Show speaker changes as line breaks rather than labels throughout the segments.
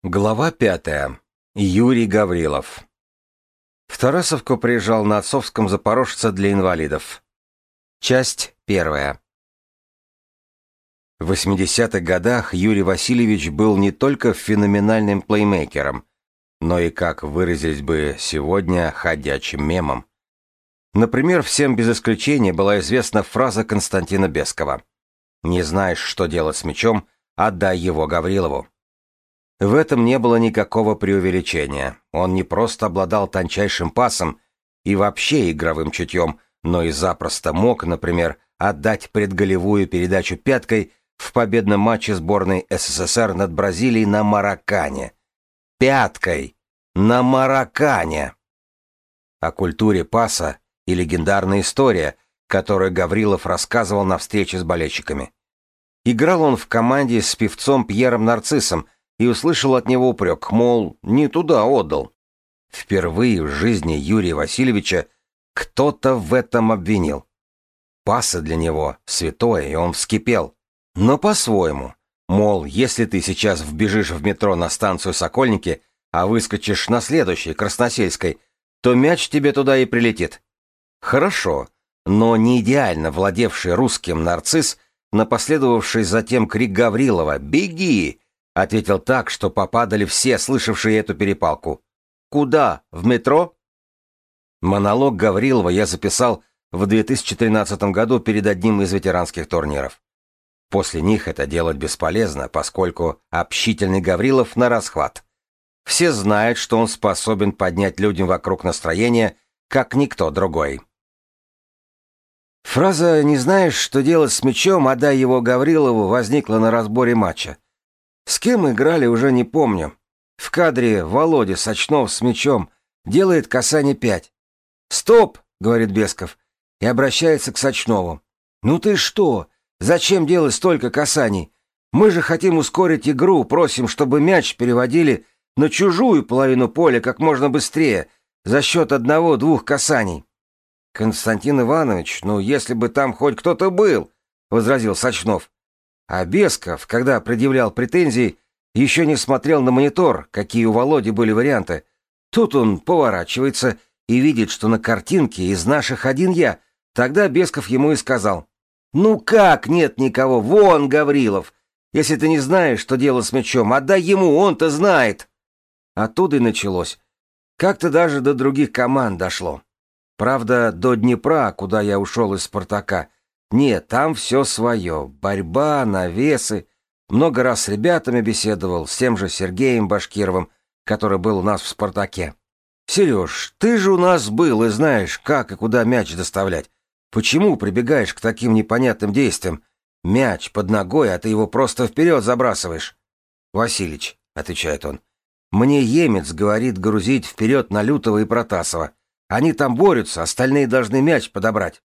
Глава 5. Юрий Гаврилов. В Тарасовку приезжал на отцовском «Запорожце» для инвалидов. Часть 1. В 80-х годах Юрий Васильевич был не только феноменальным плеймейкером, но и, как выразились бы сегодня, ходячим мемом. Например, всем без исключения была известна фраза Константина Бескова: «Не знаешь, что делать с мячом, отдай его Гаврилову». В этом не было никакого преувеличения. Он не просто обладал тончайшим пасом и вообще игровым чутьем, но и запросто мог, например, отдать предголевую передачу пяткой в победном матче сборной СССР над Бразилией на Маракане. Пяткой! На Маракане! О культуре паса и легендарная история, которую Гаврилов рассказывал на встрече с болельщиками. Играл он в команде с певцом Пьером Нарциссом и услышал от него упрек, мол, не туда отдал. Впервые в жизни Юрия Васильевича кто-то в этом обвинил. Пасы для него святое, и он вскипел. Но по-своему. Мол, если ты сейчас вбежишь в метро на станцию Сокольники, а выскочишь на следующей, Красносельской, то мяч тебе туда и прилетит. Хорошо, но не идеально владевший русским нарцисс, на последовавший затем крик Гаврилова «Беги!» ответил так, что попадали все, слышавшие эту перепалку. «Куда? В метро?» Монолог Гаврилова я записал в 2013 году перед одним из ветеранских турниров. После них это делать бесполезно, поскольку общительный Гаврилов на расхват. Все знают, что он способен поднять людям вокруг настроение, как никто другой. Фраза «не знаешь, что делать с мячом, отдай его Гаврилову» возникла на разборе матча. С кем играли, уже не помню. В кадре Володя Сачнов с мячом делает касание 5. «Стоп!» — говорит Бесков и обращается к Сачнову. «Ну ты что? Зачем делать столько касаний? Мы же хотим ускорить игру, просим, чтобы мяч переводили на чужую половину поля как можно быстрее, за счет 1-2 касаний». «Константин Иванович, ну если бы там хоть кто-то был!» — возразил Сачнов. А Бесков, когда предъявлял претензии, еще не смотрел на монитор, какие у Володи были варианты. Тут он поворачивается и видит, что на картинке из наших один я. Тогда Бесков ему и сказал: «Ну как нет никого? Вон Гаврилов! Если ты не знаешь, что делать с мячом, отдай ему, он-то знает!» Оттуда и началось. Как-то даже до других команд дошло. Правда, до Днепра, куда я ушел из «Спартака», нет, там все свое. Борьба, навесы. Много раз с ребятами беседовал, с тем же Сергеем Башкировым, который был у нас в «Спартаке». «Сереж, ты же у нас был и знаешь, как и куда мяч доставлять. Почему прибегаешь к таким непонятным действиям? Мяч под ногой, а ты его просто вперед забрасываешь». «Василич», — отвечает он, — «мне Емец говорит грузить вперед на Лютова и Протасова. Они там борются, остальные должны мяч подобрать».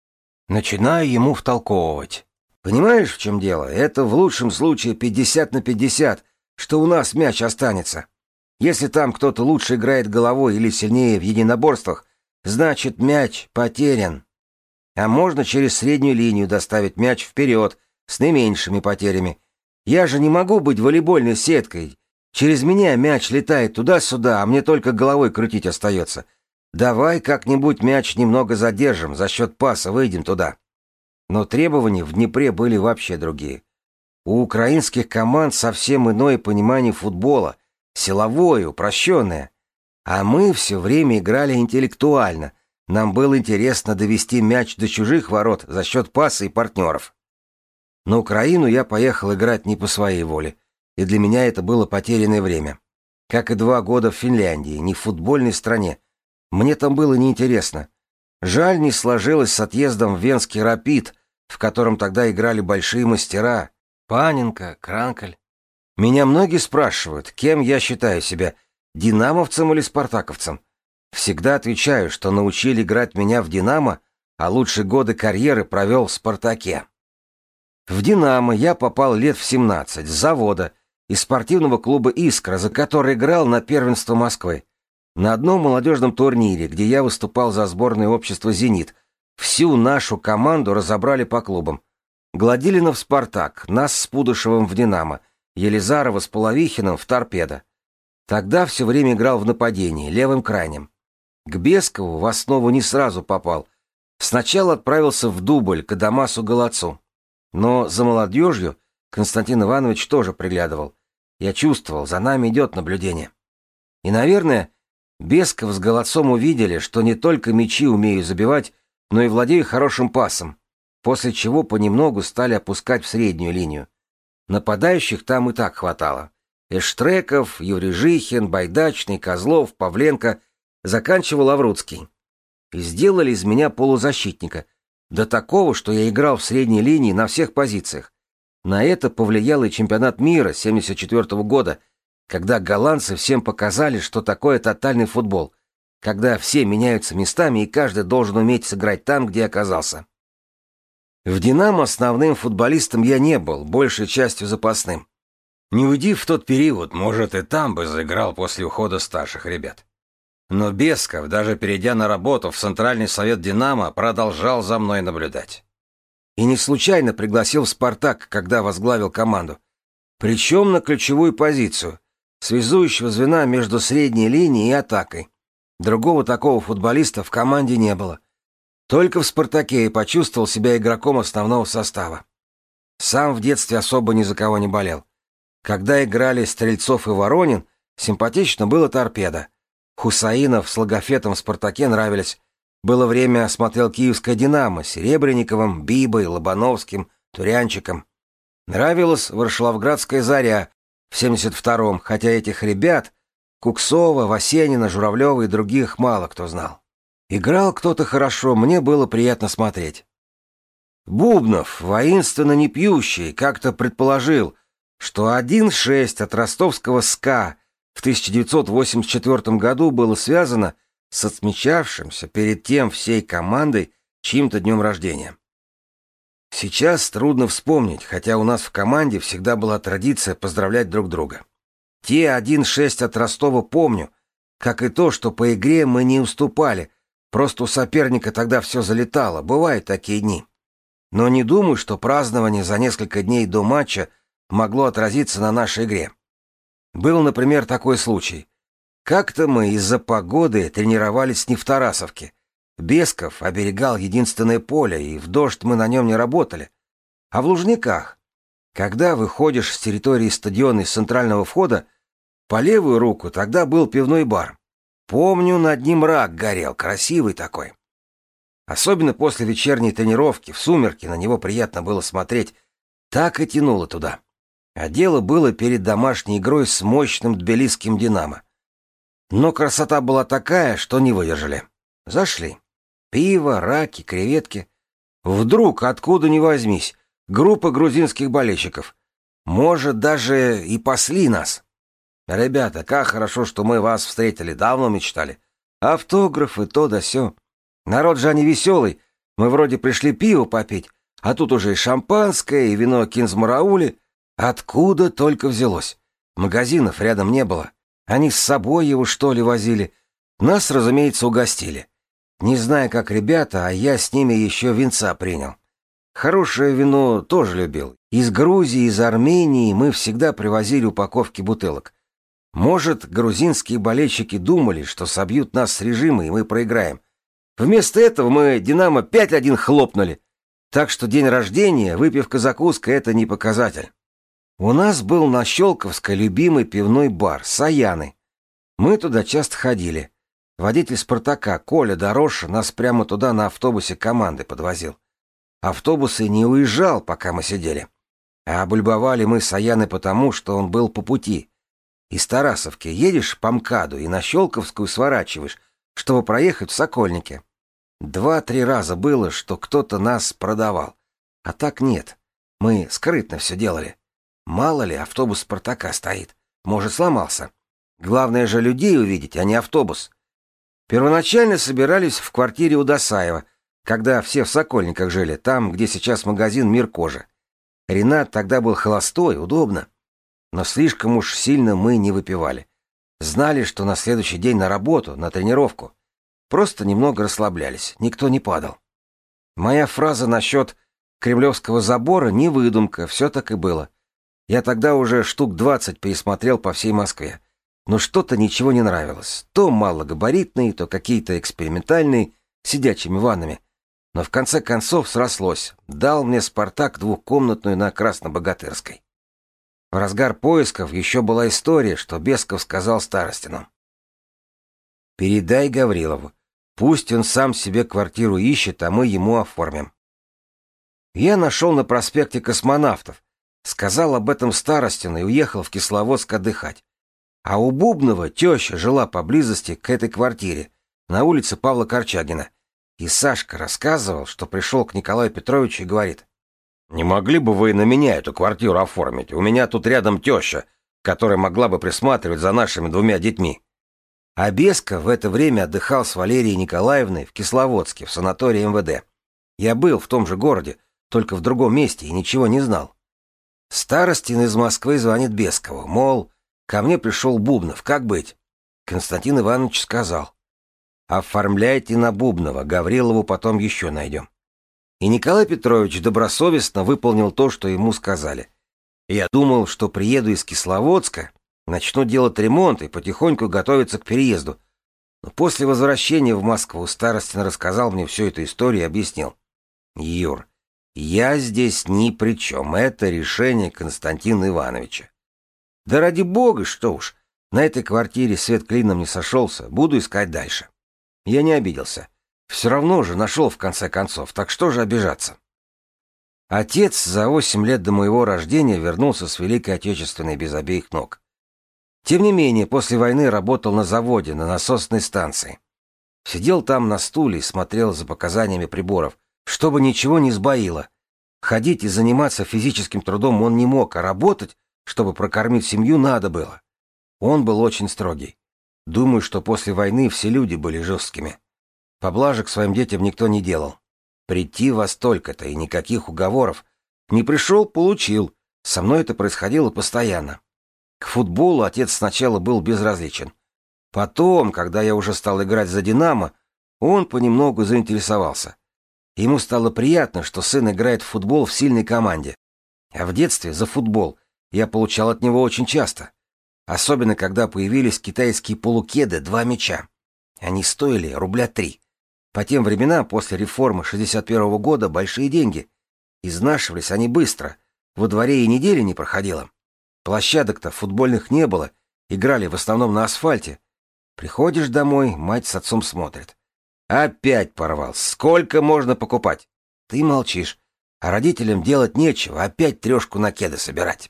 Начинаю ему втолковывать. «Понимаешь, в чем дело? Это в лучшем случае 50/50, что у нас мяч останется. Если там кто-то лучше играет головой или сильнее в единоборствах, значит мяч потерян. А можно через среднюю линию доставить мяч вперед с наименьшими потерями. Я же не могу быть волейбольной сеткой. Через меня мяч летает туда-сюда, а мне только головой крутить остается. Давай как-нибудь мяч немного задержим, за счет паса выйдем туда». Но требования в Днепре были вообще другие. У украинских команд совсем иное понимание футбола, силовое, упрощенное. А мы все время играли интеллектуально. Нам было интересно довести мяч до чужих ворот за счет паса и партнеров. На Украину я поехал играть не по своей воле, и для меня это было потерянное время. Как и 2 года в Финляндии, не в футбольной стране. Мне там было неинтересно. Жаль, не сложилось с отъездом в Венский «Рапид», в котором тогда играли большие мастера — Паненко, Кранкель. Меня многие спрашивают, кем я считаю себя — динамовцем или спартаковцем. Всегда отвечаю, что научили играть меня в «Динамо», а лучшие годы карьеры провел в «Спартаке». В «Динамо» я попал лет в 17 с завода, из спортивного клуба «Искра», за который играл на первенство Москвы. На одном молодежном турнире, где я выступал за сборное общество «Зенит», всю нашу команду разобрали по клубам. Гладилинов в «Спартак», нас с Пудышевым в «Динамо», Елизарова с Половихиным в «Торпедо». Тогда все время играл в нападении, левым крайним. К Бескову в основу не сразу попал. Сначала отправился в дубль к Адамасу Голодцу. Но за молодежью Константин Иванович тоже приглядывал. Я чувствовал, за нами идет наблюдение. И, наверное, Бесков с Голодцом увидели, что не только мячи умею забивать, но и владею хорошим пасом, после чего понемногу стали опускать в среднюю линию. Нападающих там и так хватало. Эштреков, Еврежихин, Байдачный, Козлов, Павленко, заканчивал Авруцкий. И сделали из меня полузащитника, до такого, что я играл в средней линии на всех позициях. На это повлиял и чемпионат мира 1974 года, когда голландцы всем показали, что такое тотальный футбол, когда все меняются местами и каждый должен уметь сыграть там, где оказался. В «Динамо» основным футболистом я не был, большей частью запасным. Не уйди в тот период, может, и там бы заиграл после ухода старших ребят. Но Бесков, даже перейдя на работу в Центральный совет «Динамо», продолжал за мной наблюдать. И не случайно пригласил в «Спартак», когда возглавил команду. Причем на ключевую позицию, связующего звена между средней линией и атакой. Другого такого футболиста в команде не было. Только в «Спартаке» я почувствовал себя игроком основного состава. Сам в детстве особо ни за кого не болел. Когда играли Стрельцов и Воронин, симпатично было Торпедо. Хусаинов с Логофетом в «Спартаке» нравились. Было время, смотрел киевское «Динамо» с Серебренниковым, Бибой, Лобановским, Турянчиком. Нравилась Варшавградская «Заря» в 72-м, хотя этих ребят, Куксова, Васенина, Журавлева и других, мало кто знал. Играл кто-то хорошо, мне было приятно смотреть. Бубнов, воинственно не пьющий, как-то предположил, что 1-6 от ростовского СКА в 1984 году было связано с отмечавшимся перед тем всей командой чьим-то днем рождения. Сейчас трудно вспомнить, хотя у нас в команде всегда была традиция поздравлять друг друга. Те 1-6 от Ростова помню, как и то, что по игре мы не уступали, просто у соперника тогда все залетало, бывают такие дни. Но не думаю, что празднование за несколько дней до матча могло отразиться на нашей игре. Был, например, такой случай. Как-то мы из-за погоды тренировались не в Тарасовке. Бесков оберегал единственное поле, и в дождь мы на нем не работали. А в Лужниках. Когда выходишь с территории стадиона из центрального входа, по левую руку тогда был пивной бар. Помню, над ним рак горел, красивый такой. Особенно после вечерней тренировки, в сумерки на него приятно было смотреть, так и тянуло туда. А дело было перед домашней игрой с мощным тбилисским «Динамо». Но красота была такая, что не выдержали. Зашли. Пиво, раки, креветки. Вдруг, откуда ни возьмись, группа грузинских болельщиков. Может, даже и пасли нас. Ребята, как хорошо, что мы вас встретили, давно мечтали. Автографы, то да сё. Народ же они веселый. Мы вроде пришли пиво попить, а тут уже и шампанское, и вино Кинзмараули. Откуда только взялось. Магазинов рядом не было. Они с собой его, что ли, возили. Нас, разумеется, угостили. Не знаю, как ребята, а я с ними еще винца принял. Хорошее вино тоже любил. Из Грузии, из Армении мы всегда привозили упаковки бутылок. Может, грузинские болельщики думали, что собьют нас с режима, и мы проиграем. Вместо этого мы «Динамо» 5-1 хлопнули. Так что день рождения, выпивка-закуска — это не показатель. У нас был на Щелковской любимый пивной бар «Саяны». Мы туда часто ходили. Водитель «Спартака» Коля Дорожша нас прямо туда на автобусе команды подвозил. Автобус и не уезжал, пока мы сидели. А облюбовали мы Саяны потому, что он был по пути. Из Тарасовки едешь по МКАДу и на Щелковскую сворачиваешь, чтобы проехать в Сокольники. 2-3 раза было, что кто-то нас продавал. А так нет. Мы скрытно все делали. Мало ли, автобус «Спартака» стоит. Может, сломался. Главное же людей увидеть, а не автобус. Первоначально собирались в квартире у Досаева, когда все в Сокольниках жили, там, где сейчас магазин «Мир кожи». Ренат тогда был холостой, удобно. Но слишком уж сильно мы не выпивали. Знали, что на следующий день на работу, на тренировку. Просто немного расслаблялись, никто не падал. Моя фраза насчет Кремлевского забора не выдумка, все так и было. Я тогда уже штук 20 пересмотрел по всей Москве. но что-то ничего не нравилось. То малогабаритные, то какие-то экспериментальные, с сидячими ваннами. Но в конце концов срослось. Дал мне «Спартак» двухкомнатную на Краснобогатырской. В разгар поисков еще была история, что Бесков сказал Старостину: «Передай Гаврилову, пусть он сам себе квартиру ищет, а мы ему оформим». Я нашел на проспекте Космонавтов, сказал об этом Старостину и уехал в Кисловодск отдыхать. А у Бубнова теща жила поблизости к этой квартире, на улице Павла Корчагина. И Сашка рассказывал, что пришел к Николаю Петровичу и говорит: «Не могли бы вы на меня эту квартиру оформить? У меня тут рядом теща, которая могла бы присматривать за нашими двумя детьми». А Бесков в это время отдыхал с Валерией Николаевной в Кисловодске, в санатории МВД. Я был в том же городе, только в другом месте, и ничего не знал. Старостин из Москвы звонит Бескову, мол, ко мне пришел Бубнов, как быть? Константин Иванович сказал: «Оформляйте на Бубнова, Гаврилову потом еще найдем». И Николай Петрович добросовестно выполнил то, что ему сказали. Я думал, что приеду из Кисловодска, начну делать ремонт и потихоньку готовиться к переезду. Но после возвращения в Москву Старостин рассказал мне всю эту историю и объяснил: «Юр, я здесь ни при чем, это решение Константина Ивановича. Да ради бога, что уж, на этой квартире свет клином не сошелся, буду искать дальше». Я не обиделся. Все равно же нашел в конце концов, так что же обижаться? Отец за 8 лет до моего рождения вернулся с Великой Отечественной без обеих ног. Тем не менее, после войны работал на заводе, на насосной станции. Сидел там на стуле и смотрел за показаниями приборов, чтобы ничего не сбоило. Ходить и заниматься физическим трудом он не мог, а работать, чтобы прокормить семью, надо было. Он был очень строгий. Думаю, что после войны все люди были жесткими. Поблажек своим детям никто не делал. Прийти во столько-то и никаких уговоров. Не пришел — получил. Со мной это происходило постоянно. К футболу отец сначала был безразличен. Потом, когда я уже стал играть за «Динамо», он понемногу заинтересовался. Ему стало приятно, что сын играет в футбол в сильной команде. А в детстве за футбол я получал от него очень часто. Особенно, когда появились китайские полукеды 2 мяча. Они стоили рубля 3. По тем временам, после реформы 61-го года, большие деньги. Изнашивались они быстро. Во дворе и недели не проходило. Площадок-то футбольных не было. Играли в основном на асфальте. Приходишь домой, мать с отцом смотрят. Опять порвал. Сколько можно покупать? Ты молчишь. А родителям делать нечего, опять 3 на кеды собирать.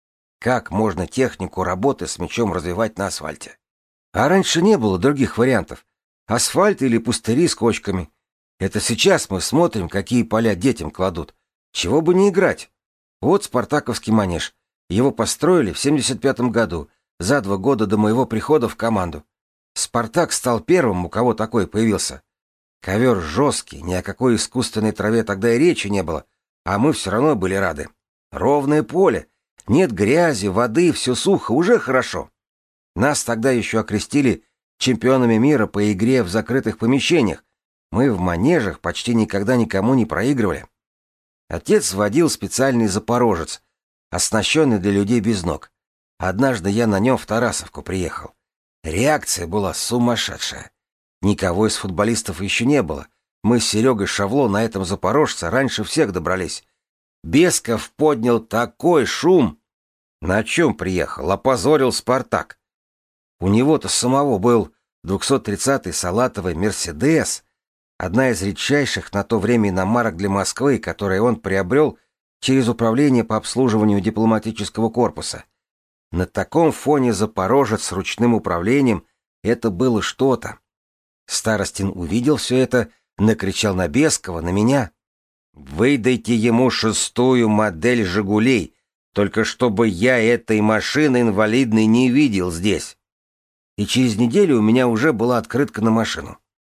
Как можно технику работы с мячом развивать на асфальте? А раньше не было других вариантов. Асфальт или пустыри с кочками. Это сейчас мы смотрим, какие поля детям кладут. Чего бы не играть. Вот спартаковский манеж. Его построили в 75-м году, за 2 года до моего прихода в команду. Спартак стал первым, у кого такой появился. Ковер жесткий, ни о какой искусственной траве тогда и речи не было, а мы все равно были рады. Ровное поле, нет грязи, воды, все сухо, уже хорошо. Нас тогда еще окрестили чемпионами мира по игре в закрытых помещениях. Мы в манежах почти никогда никому не проигрывали. Отец водил специальный «Запорожец», оснащенный для людей без ног. Однажды я на нем в Тарасовку приехал. Реакция была сумасшедшая. Никого из футболистов еще не было. Мы с Серегой Шавло на этом «Запорожце» раньше всех добрались. Бесков поднял такой шум. На чем приехал? Опозорил «Спартак». У него-то самого был 230-й салатовый «Мерседес», одна из редчайших на то время иномарок для Москвы, которую он приобрел через управление по обслуживанию дипломатического корпуса. На таком фоне «Запорожец» с ручным управлением — это было что-то. Старостин увидел все это, накричал на Бескова, на меня. «Выдайте ему 6-ю модель «Жигулей», только чтобы я этой машины инвалидной не видел здесь». И через неделю у меня уже была открытка на машину.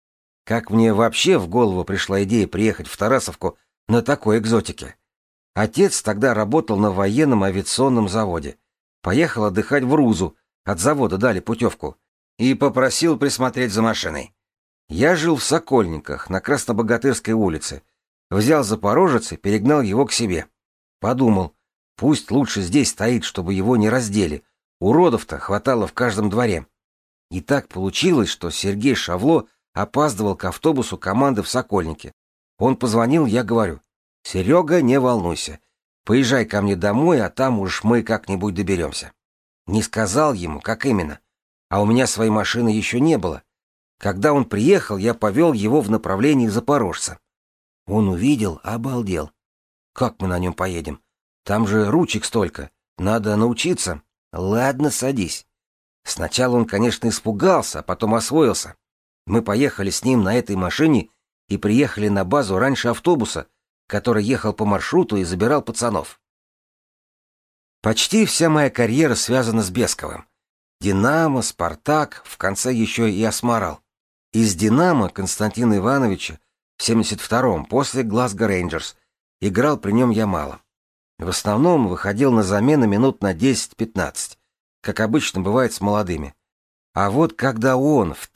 Как мне вообще в голову пришла идея приехать в Тарасовку на такой экзотике? Отец тогда работал на военном авиационном заводе. Поехал отдыхать в Рузу, от завода дали путевку, и попросил присмотреть за машиной. Я жил в Сокольниках, на Краснобогатырской улице. Взял «Запорожец» и перегнал его к себе. Подумал, пусть лучше здесь стоит, чтобы его не раздели. Уродов-то хватало в каждом дворе. И так получилось, что Сергей Шавло опаздывал к автобусу команды в Сокольнике. Он позвонил, я говорю: «Серега, не волнуйся. Поезжай ко мне домой, а там уж мы как-нибудь доберемся». Не сказал ему, как именно. А у меня своей машины еще не было. Когда он приехал, я повел его в направлении Запорожца. Он увидел, обалдел. «Как мы на нем поедем? Там же ручек столько. Надо научиться». «Ладно, садись». Сначала он, конечно, испугался, а потом освоился. Мы поехали с ним на этой машине и приехали на базу раньше автобуса, который ехал по маршруту и забирал пацанов. Почти вся моя карьера связана с Бесковым. «Динамо», «Спартак», в конце еще и «Асмарал». Из «Динамо» Константина Ивановича в 72-м, после «Глазго Рейнджерс», играл при нем я мало. В основном выходил на замену минут на 10-15, как обычно бывает с молодыми. А вот когда он в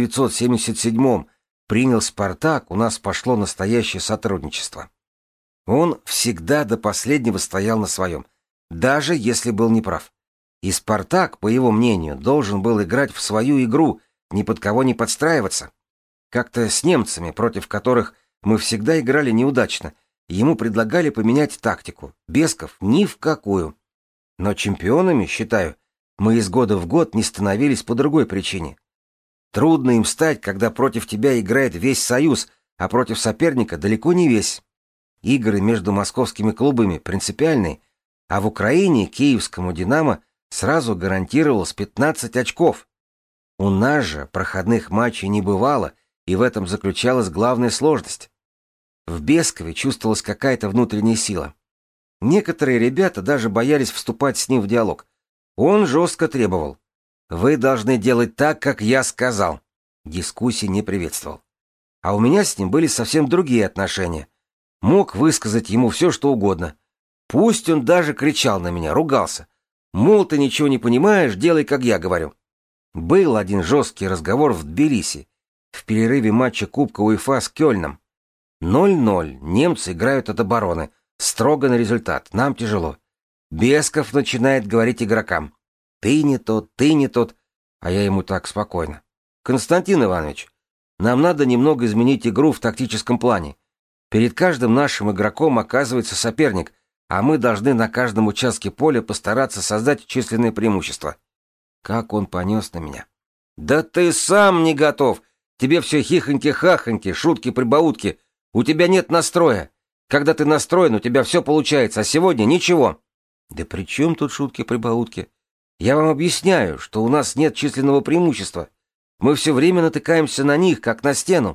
1977-м принял «Спартак», у нас пошло настоящее сотрудничество. Он всегда до последнего стоял на своем, даже если был неправ. И «Спартак», по его мнению, должен был играть в свою игру, ни под кого не подстраиваться. Как-то с немцами, против которых мы всегда играли неудачно, ему предлагали поменять тактику. Бесков ни в какую. Но чемпионами, считаю, мы из года в год не становились по другой причине. Трудно им стать, когда против тебя играет весь Союз, а против соперника далеко не весь. Игры между московскими клубами принципиальные, а в Украине киевскому «Динамо» сразу гарантировалось 15 очков. У нас же проходных матчей не бывало, и в этом заключалась главная сложность. В Бескове чувствовалась какая-то внутренняя сила. Некоторые ребята даже боялись вступать с ним в диалог. Он жестко требовал: «Вы должны делать так, как я сказал». Дискуссий не приветствовал. А у меня с ним были совсем другие отношения. Мог высказать ему все, что угодно. Пусть он даже кричал на меня, ругался. Мол, ты ничего не понимаешь, делай, как я говорю. Был один жесткий разговор в Тбилиси, в перерыве матча Кубка УЕФА с Кёльном. 0-0, немцы играют от обороны, строго на результат, нам тяжело. Бесков начинает говорить игрокам: «Ты не тот, ты не тот», а я ему так спокойно: «Константин Иванович, нам надо немного изменить игру в тактическом плане. Перед каждым нашим игроком оказывается соперник, а мы должны на каждом участке поля постараться создать численное преимущество». Как он понес на меня. «Да ты сам не готов! Тебе все хихоньки-хахоньки, шутки-прибаутки. У тебя нет настроя. Когда ты настроен, у тебя все получается, а сегодня ничего». «Да при чем тут шутки-прибаутки? Я вам объясняю, что у нас нет численного преимущества. Мы все время натыкаемся на них, как на стену».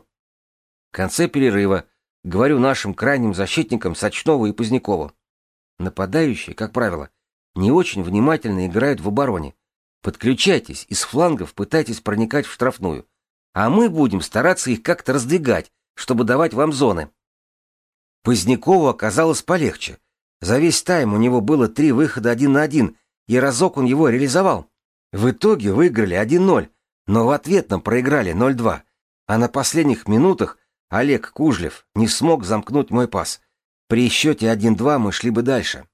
В конце перерыва говорю нашим крайним защитникам Сочнову и Позднякову: «Нападающие, как правило, не очень внимательно играют в обороне. Подключайтесь, из флангов пытайтесь проникать в штрафную, а мы будем стараться их как-то раздвигать, чтобы давать вам зоны». Позднякову оказалось полегче. За весь тайм у него было 3 выхода 1 на 1, и разок он его реализовал. В итоге выиграли 1-0, но в ответном проиграли 0-2, а на последних минутах Олег Кужлев не смог замкнуть мой пас. При счете 1-2 мы шли бы дальше.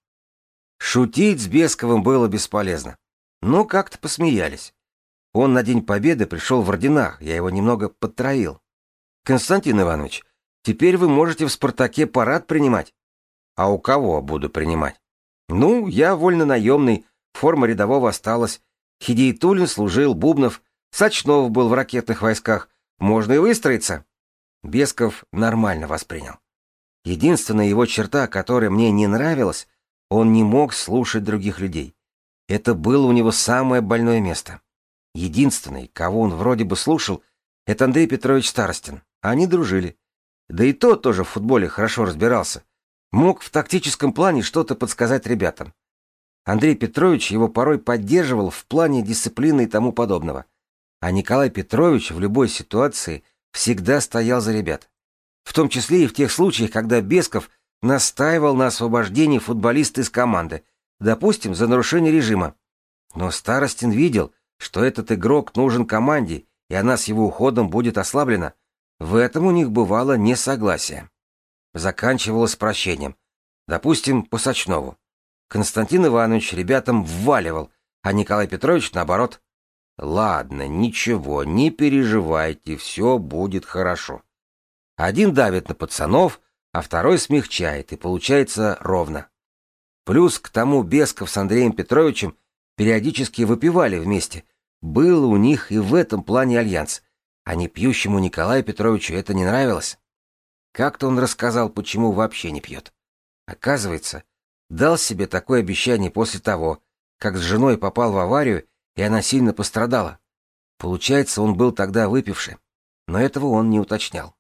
Шутить с Бесковым было бесполезно. Но как-то посмеялись. Он на День Победы пришел в орденах, я его немного подтроил. «Константин Иванович, теперь вы можете в «Спартаке» парад принимать». «А у кого буду принимать?» «Ну, я вольнонаемный, форма рядового осталась. Хидиятуллин служил, Бубнов, Сочнов был в ракетных войсках. Можно и выстроиться». Бесков нормально воспринял. Единственная его черта, которая мне не нравилась, он не мог слушать других людей. Это было у него самое больное место. Единственный, кого он вроде бы слушал, это Андрей Петрович Старостин. Они дружили. Да и тот тоже в футболе хорошо разбирался. Мог в тактическом плане что-то подсказать ребятам. Андрей Петрович его порой поддерживал в плане дисциплины и тому подобного. А Николай Петрович в любой ситуации всегда стоял за ребят. В том числе и в тех случаях, когда Бесков настаивал на освобождении футболиста из команды, допустим, за нарушение режима. Но Старостин видел, что этот игрок нужен команде, и она с его уходом будет ослаблена. В этом у них бывало несогласие. Заканчивалось прощением. Допустим, по Сочнову. Константин Иванович ребятам вваливал: а Николай Петрович наоборот. Ладно, ничего, не переживайте, все будет хорошо. Один давит на пацанов, а второй смягчает, и получается ровно. Плюс к тому Бесков с Андреем Петровичем периодически выпивали вместе. Был у них и в этом плане альянс. А не пьющему Николаю Петровичу это не нравилось. Как-то он рассказал, почему вообще не пьет. Оказывается, дал себе такое обещание после того, как с женой попал в аварию, и она сильно пострадала. Получается, он был тогда выпивший, но этого он не уточнял.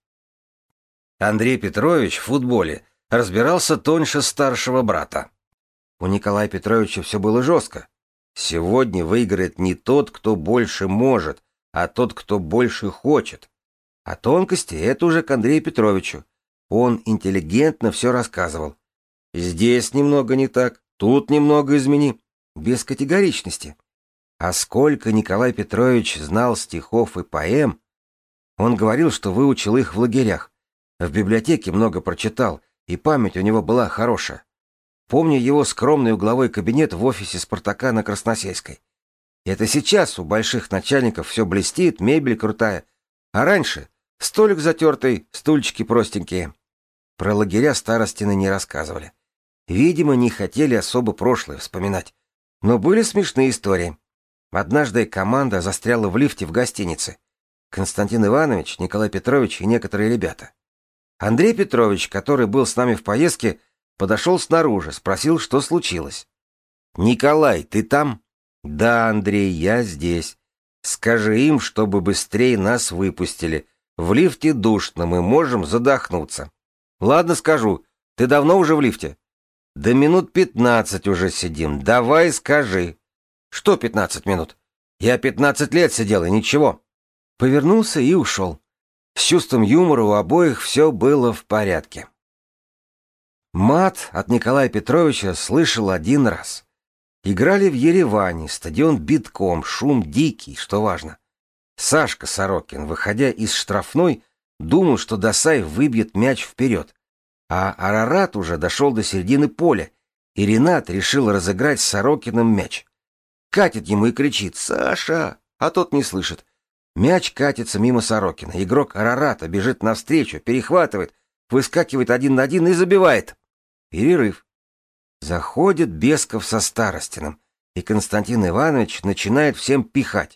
Андрей Петрович в футболе разбирался тоньше старшего брата. У Николая Петровича все было жестко. Сегодня выиграет не тот, кто больше может, а тот, кто больше хочет. А тонкости — это уже к Андрею Петровичу. Он интеллигентно все рассказывал. Здесь немного не так, тут немного измени. Без категоричности. А сколько Николай Петрович знал стихов и поэм! Он говорил, что выучил их в лагерях. В библиотеке много прочитал, и память у него была хорошая. Помню его скромный угловой кабинет в офисе «Спартака» на Красносельской. Это сейчас у больших начальников все блестит, мебель крутая. А раньше столик затертый, стульчики простенькие. Про лагеря Старостины не рассказывали. Видимо, не хотели особо прошлое вспоминать. Но были смешные истории. Однажды команда застряла в лифте в гостинице. Константин Иванович, Николай Петрович и некоторые ребята. Андрей Петрович, который был с нами в поездке, подошел снаружи, спросил, что случилось. «Николай, ты там?» «Да, Андрей, я здесь. Скажи им, чтобы быстрее нас выпустили. В лифте душно, мы можем задохнуться». «Ладно, скажу. Ты давно уже в лифте?» «Да минут 15 уже сидим. Давай скажи». «Что 15 минут? Я 15 лет сидел, и ничего». Повернулся и ушел. С чувством юмора у обоих все было в порядке. Мат от Николая Петровича слышал один раз. Играли в Ереване, стадион битком, шум дикий, что важно. Сашка Сорокин, выходя из штрафной, думал, что Досаев выбьет мяч вперед. А Арарат уже дошел до середины поля, и Ренат решил разыграть с Сорокиным мяч. Катит ему и кричит «Саша!», а тот не слышит. Мяч катится мимо Сорокина. Игрок Арарата бежит навстречу, перехватывает, выскакивает 1 на 1 и забивает. Перерыв. Заходит Бесков со Старостиным, и Константин Иванович начинает всем пихать.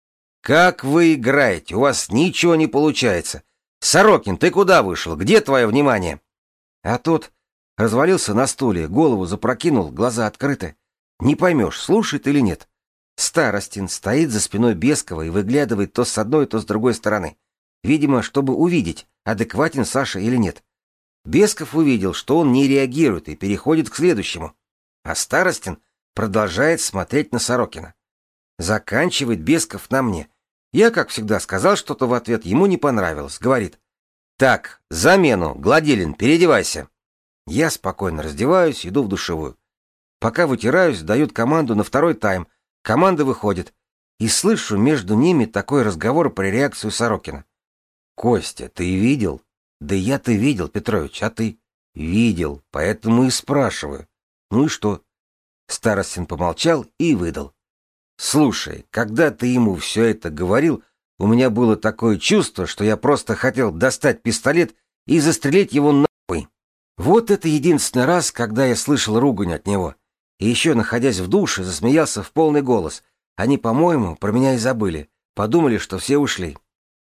«Как вы играете? У вас ничего не получается. Сорокин, ты куда вышел? Где твое внимание?» А тот развалился на стуле, голову запрокинул, глаза открыты. Не поймешь, слушает или нет. Старостин стоит за спиной Бескова и выглядывает то с одной, то с другой стороны. Видимо, чтобы увидеть, адекватен Саша или нет. Бесков увидел, что он не реагирует и переходит к следующему. А Старостин продолжает смотреть на Сорокина. Заканчивает Бесков на мне. Я, как всегда, сказал что-то в ответ, ему не понравилось. Говорит: «Так, замену, Гладилин, переодевайся». Я спокойно раздеваюсь, иду в душевую. Пока вытираюсь, дают команду на второй тайм. Команда выходит. И слышу между ними такой разговор про реакцию Сорокина. «Костя, ты видел?» «Да я-то видел, Петрович, а ты?» «Видел, поэтому и спрашиваю». «Ну и что?» Старостин помолчал и выдал. «Слушай, когда ты ему все это говорил, у меня было такое чувство, что я просто хотел достать пистолет и застрелить его нахуй». Вот это единственный раз, когда я слышал ругань от него. И еще, находясь в душе, засмеялся в полный голос. Они, по-моему, про меня и забыли. Подумали, что все ушли.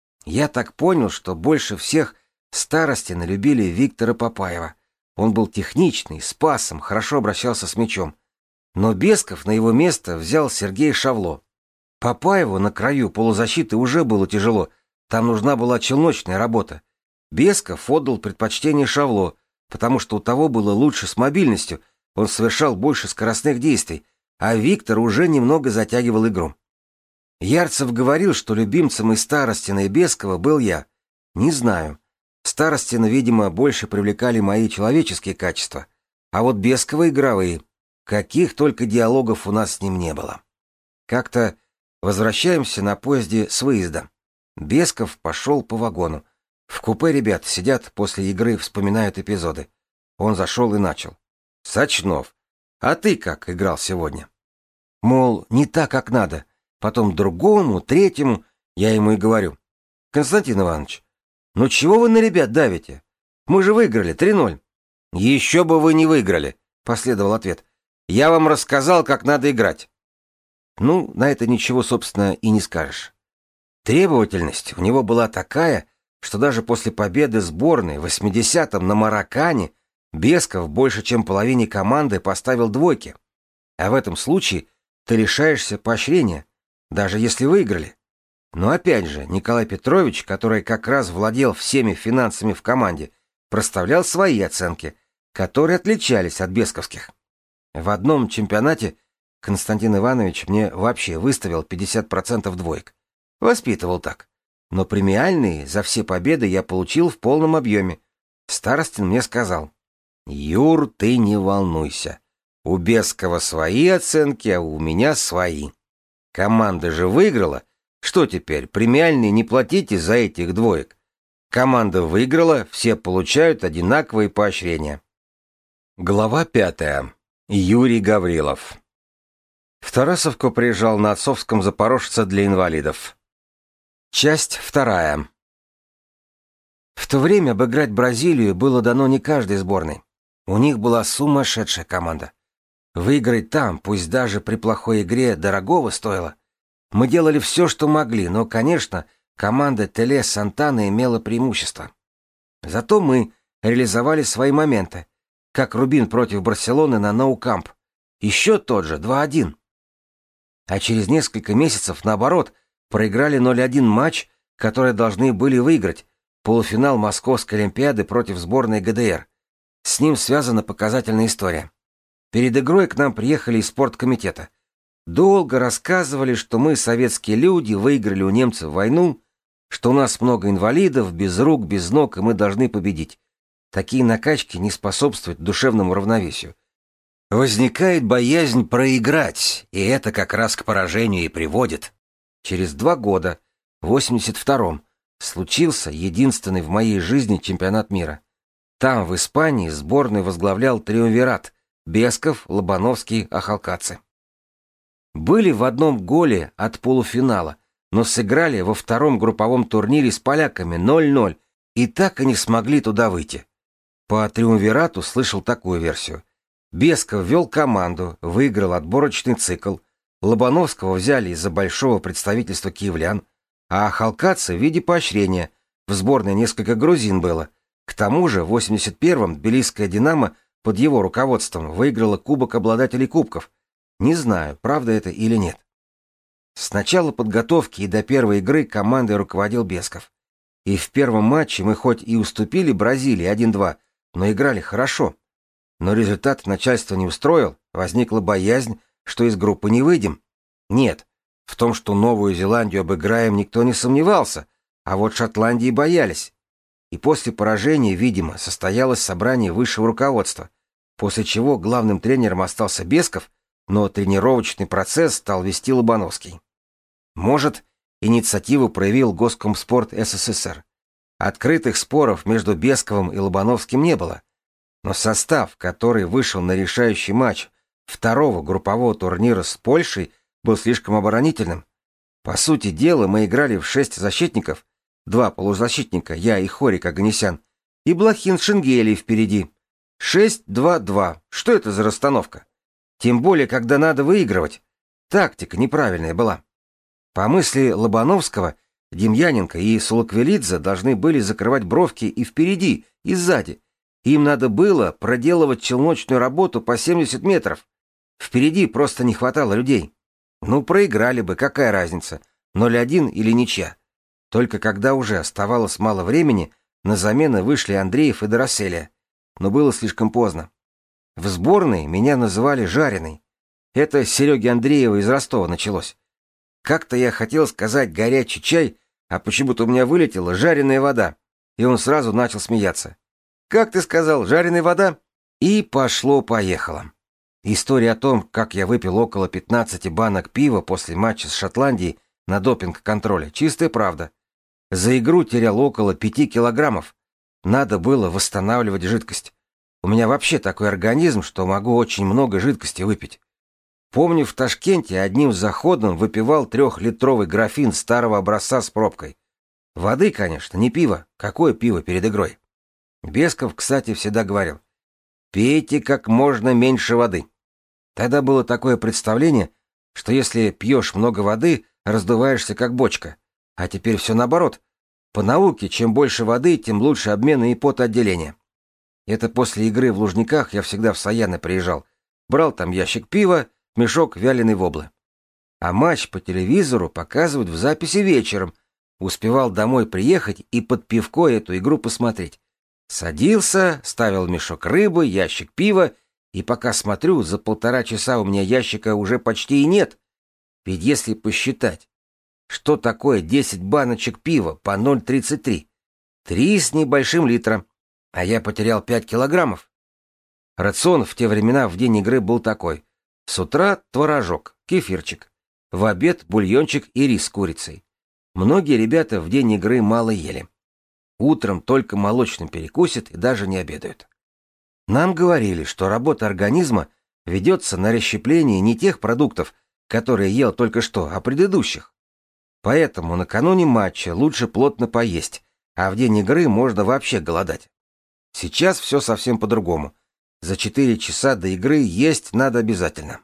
Я так понял, что больше всех Старостина любили Виктора Папаева. Он был техничный, с пасом, хорошо обращался с мячом. Но Бесков на его место взял Сергея Шавло. Папаеву на краю полузащиты уже было тяжело. Там нужна была челночная работа. Бесков отдал предпочтение Шавло, потому что у того было лучше с мобильностью, он совершал больше скоростных действий, а Виктор уже немного затягивал игру. Ярцев говорил, что любимцем и Старостина, и Бескова был я. Не знаю. Старостина, видимо, больше привлекали мои человеческие качества, а вот Бескова — игровые. Каких только диалогов у нас с ним не было. Как-то возвращаемся на поезде с выезда. Бесков пошел по вагону. В купе ребята сидят, после игры вспоминают эпизоды. Он зашел и начал. «Сачнов, а ты как играл сегодня?» Мол, не так, как надо. Потом другому, третьему. Я ему и говорю: Константин Иванович, ну чего вы на ребят давите? Мы же выиграли 3-0. Еще бы вы не выиграли, последовал ответ. Я вам рассказал, как надо играть. Ну, на это ничего, собственно, и не скажешь. Требовательность у него была такая, что даже после победы сборной в 80-м на Маракане Бесков больше, чем половине команды поставил двойки. А в этом случае ты лишаешься поощрения, даже если выиграли. Но опять же, Николай Петрович, который как раз владел всеми финансами в команде, проставлял свои оценки, которые отличались от бесковских. В одном чемпионате Константин Иванович мне вообще выставил 50% двоек. Воспитывал так. Но премиальные за все победы я получил в полном объеме. Старостин мне сказал: «Юр, ты не волнуйся. У Бескова свои оценки, а у меня свои. Команда же выиграла. Что теперь, премиальные не платите за этих двоек? Команда выиграла, все получают одинаковые поощрения». Глава 5. Юрий Гаврилов. В Тарасовку приезжал на отцовском «Запорожце» для инвалидов. Часть 2. В то время обыграть Бразилию было дано не каждой сборной. У них была сумасшедшая команда. Выиграть там, пусть даже при плохой игре, дорогого стоило. Мы делали все, что могли, но, конечно, команда Теле Сантана имела преимущество. Зато мы реализовали свои моменты, как Рубин против Барселоны на Nou Camp. Еще тот же, 2-1. А через несколько месяцев, наоборот, проиграли 0-1 матч, который должны были выиграть, полуфинал Московской Олимпиады против сборной ГДР. С ним связана показательная история. Перед игрой к нам приехали из спорткомитета. Долго рассказывали, что мы, советские люди, выиграли у немцев войну, что у нас много инвалидов, без рук, без ног, и мы должны победить. Такие накачки не способствуют душевному равновесию. Возникает боязнь проиграть, и это как раз к поражению и приводит. Через 2 года, в 82-м, случился единственный в моей жизни чемпионат мира. Там, в Испании, сборную возглавлял триумвират: Бесков, Лобановский, Ахалкадзе. Были в одном голе от полуфинала, но сыграли во втором групповом турнире с поляками 0-0 и так и не смогли туда выйти. По триумвирату слышал такую версию. Бесков вел команду, выиграл отборочный цикл, Лобановского взяли из-за большого представительства киевлян, а Ахалкадзе в виде поощрения. В сборной несколько грузин было. К тому же в 81-м тбилисская «Динамо» под его руководством выиграла Кубок обладателей кубков. Не знаю, правда это или нет. С начала подготовки и до первой игры командой руководил Бесков. И в первом матче мы хоть и уступили Бразилии 1-2, но играли хорошо. Но результат начальство не устроил, возникла боязнь, что из группы не выйдем. Нет, в том, что Новую Зеландию обыграем, никто не сомневался, а вот Шотландии боялись. И после поражения, видимо, состоялось собрание высшего руководства, после чего главным тренером остался Бесков, но тренировочный процесс стал вести Лобановский. Может, инициативу проявил Госкомспорт СССР. Открытых споров между Бесковым и Лобановским не было. Но состав, который вышел на решающий матч второго группового турнира с Польшей, был слишком оборонительным. По сути дела, мы играли в 6 защитников, 2 полузащитника, я и Хорик Оганесян, и Блохин Шенгелий впереди. 6-2-2. Что это за расстановка? Тем более, когда надо выигрывать. Тактика неправильная была. По мысли Лобановского, Демьяненко и Сулаквелидзе должны были закрывать бровки и впереди, и сзади. Им надо было проделывать челночную работу по 70 метров. Впереди просто не хватало людей. Ну, проиграли бы, какая разница, 0-1 или ничья. Только когда уже оставалось мало времени, на замены вышли Андреев и Дороселия. Но было слишком поздно. В сборной меня называли «жареный». Это с Сереги Андреева из Ростова началось. Как-то я хотел сказать «горячий чай», а почему-то у меня вылетела «жареная вода», и он сразу начал смеяться. «Как ты сказал, жареная вода?» И пошло-поехало. История о том, как я выпил около 15 банок пива после матча с Шотландией на допинг-контроле, чистая правда. За игру терял около 5 килограммов. Надо было восстанавливать жидкость. У меня вообще такой организм, что могу очень много жидкости выпить. Помню, в Ташкенте одним заходом выпивал 3-литровый графин старого образца с пробкой. Воды, конечно, не пиво. Какое пиво перед игрой? Бесков, кстати, всегда говорил: пейте как можно меньше воды. Тогда было такое представление, что если пьешь много воды, раздуваешься как бочка. А теперь все наоборот. По науке, чем больше воды, тем лучше обмен и потоотделение. Это после игры в Лужниках я всегда в Саяны приезжал. Брал там ящик пива, мешок вяленой воблы. А матч по телевизору показывают в записи вечером. Успевал домой приехать и под пивко эту игру посмотреть. Садился, ставил мешок рыбы, ящик пива, и пока смотрю, за 1,5 часа у меня ящика уже почти и нет. Ведь если посчитать, что такое 10 баночек пива по 0,33? 3 с небольшим литра. А я потерял 5 килограммов. Рацион в те времена в день игры был такой. С утра творожок, кефирчик. В обед бульончик и рис с курицей. Многие ребята в день игры мало ели. Утром только молочным перекусят и даже не обедают. Нам говорили, что работа организма ведется на расщепление не тех продуктов, которые ел только что, а предыдущих. Поэтому накануне матча лучше плотно поесть, а в день игры можно вообще голодать. Сейчас все совсем по-другому. За 4 часа до игры есть надо обязательно.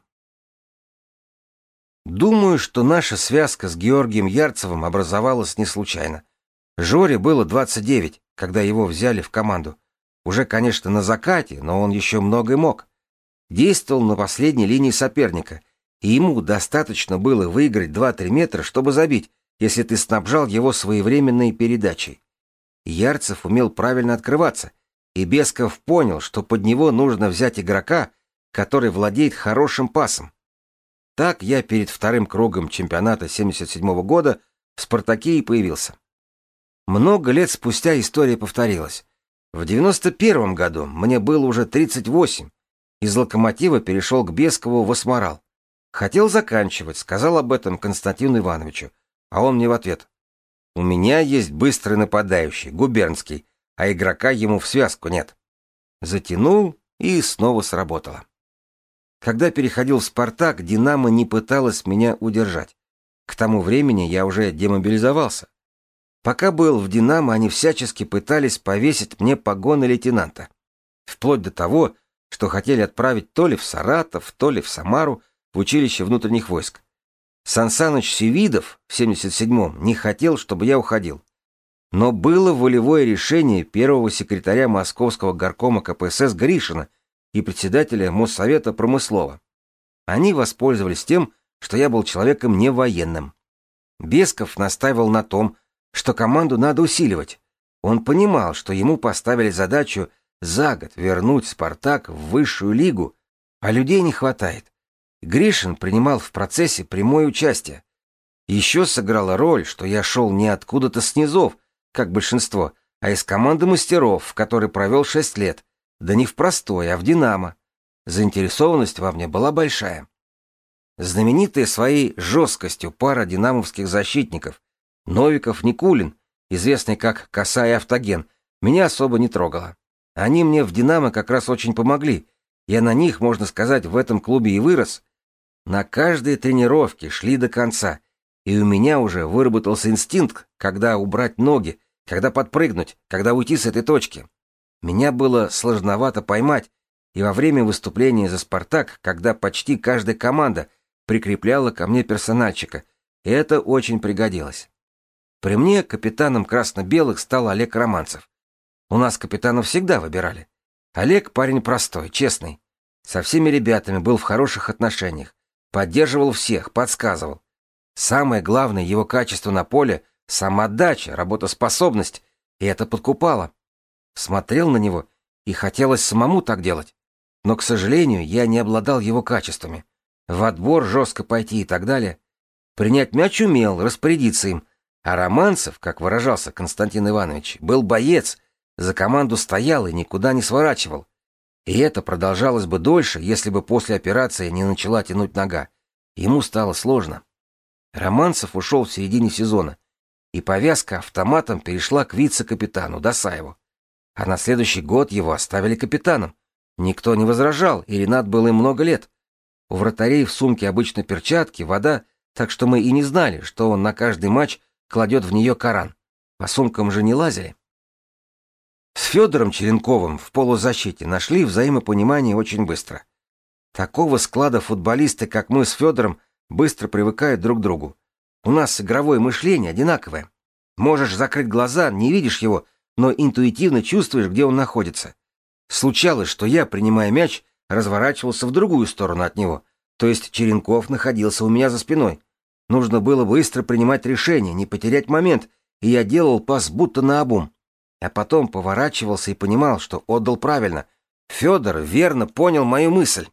Думаю, что наша связка с Георгием Ярцевым образовалась не случайно. Жоре было 29, когда его взяли в команду. Уже, конечно, на закате, но он еще многое мог. Действовал на последней линии соперника, и ему достаточно было выиграть 2-3 метра, чтобы забить, если ты снабжал его своевременной передачей. Ярцев умел правильно открываться, и Бесков понял, что под него нужно взять игрока, который владеет хорошим пасом. Так я перед вторым кругом чемпионата 1977 года в «Спартаке» и появился. Много лет спустя история повторилась. В 1991 году мне было уже 38. Из «Локомотива» перешел к Бескову в «Осморал». Хотел заканчивать, сказал об этом Константину Ивановичу, а он мне в ответ: «У меня есть быстрый нападающий, губернский, а игрока ему в связку нет». Затянул, и снова сработало. Когда переходил в «Спартак», «Динамо» не пыталась меня удержать. К тому времени я уже демобилизовался. Пока был в «Динамо», они всячески пытались повесить мне погоны лейтенанта. Вплоть до того, что хотели отправить то ли в Саратов, то ли в Самару, в училище внутренних войск. Сан Саныч Севидов в 77-м не хотел, чтобы я уходил. Но было волевое решение первого секретаря Московского горкома КПСС Гришина и председателя Моссовета Промыслова. Они воспользовались тем, что я был человеком не военным. Бесков настаивал на том, что команду надо усиливать. Он понимал, что ему поставили задачу за год вернуть «Спартак» в высшую лигу, а людей не хватает. Гришин принимал в процессе прямое участие. Еще сыграла роль, что я шел не откуда-то снизов, как большинство, а из команды мастеров, в которой провел 6 лет, да не в простой, а в «Динамо». Заинтересованность во мне была большая. Знаменитая своей жесткостью пара динамовских защитников Новиков-Никулин, известный как «Коса» и «Автоген», меня особо не трогала. Они мне в «Динамо» как раз очень помогли. Я на них, можно сказать, в этом клубе и вырос. На каждой тренировке шли до конца, и у меня уже выработался инстинкт, когда убрать ноги, когда подпрыгнуть, когда уйти с этой точки. Меня было сложновато поймать, и во время выступления за «Спартак», когда почти каждая команда прикрепляла ко мне персональчика, это очень пригодилось. При мне капитаном красно-белых стал Олег Романцев. У нас капитанов всегда выбирали. Олег парень простой, честный. Со всеми ребятами был в хороших отношениях. Поддерживал всех, подсказывал. Самое главное его качество на поле — самоотдача, работоспособность, и это подкупало. Смотрел на него, и хотелось самому так делать. Но, к сожалению, я не обладал его качествами. В отбор жестко пойти и так далее. Принять мяч умел, распорядиться им. А Романцев, как выражался Константин Иванович, был боец, за команду стоял и никуда не сворачивал. И это продолжалось бы дольше, если бы после операции не начала тянуть нога. Ему стало сложно. Романцев ушел в середине сезона, и повязка автоматом перешла к вице-капитану Досаеву. А на следующий год его оставили капитаном. Никто не возражал, и Ренат был им много лет. У вратарей в сумке обычно перчатки, вода, так что мы и не знали, что он на каждый матч кладет в нее Коран. По сумкам же не лазили. С Федором Черенковым в полузащите нашли взаимопонимание очень быстро. Такого склада футболисты, как мы с Федором, быстро привыкают друг к другу. У нас игровое мышление одинаковое. Можешь закрыть глаза, не видишь его, но интуитивно чувствуешь, где он находится. Случалось, что я, принимая мяч, разворачивался в другую сторону от него, то есть Черенков находился у меня за спиной. Нужно было быстро принимать решение, не потерять момент, и я делал пас будто наобум. А потом поворачивался и понимал, что отдал правильно. Федор верно понял мою мысль.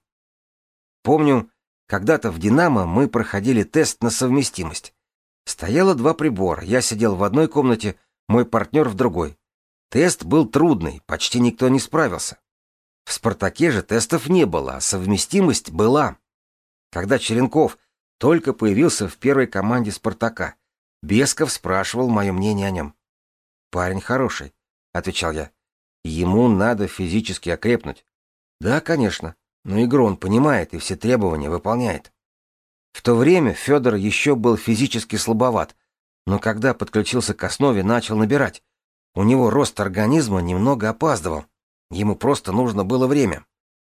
Помню, когда-то в «Динамо» мы проходили тест на совместимость. Стояло два прибора, я сидел в одной комнате, мой партнер в другой. Тест был трудный, почти никто не справился. В «Спартаке» же тестов не было, а совместимость была. Когда Черенков только появился в первой команде «Спартака», Бесков спрашивал мое мнение о нем. «Парень хороший», — отвечал я. «Ему надо физически окрепнуть». «Да, конечно, но игру он понимает и все требования выполняет». В то время Федор еще был физически слабоват, но когда подключился к основе, начал набирать. У него рост организма немного опаздывал. Ему просто нужно было время.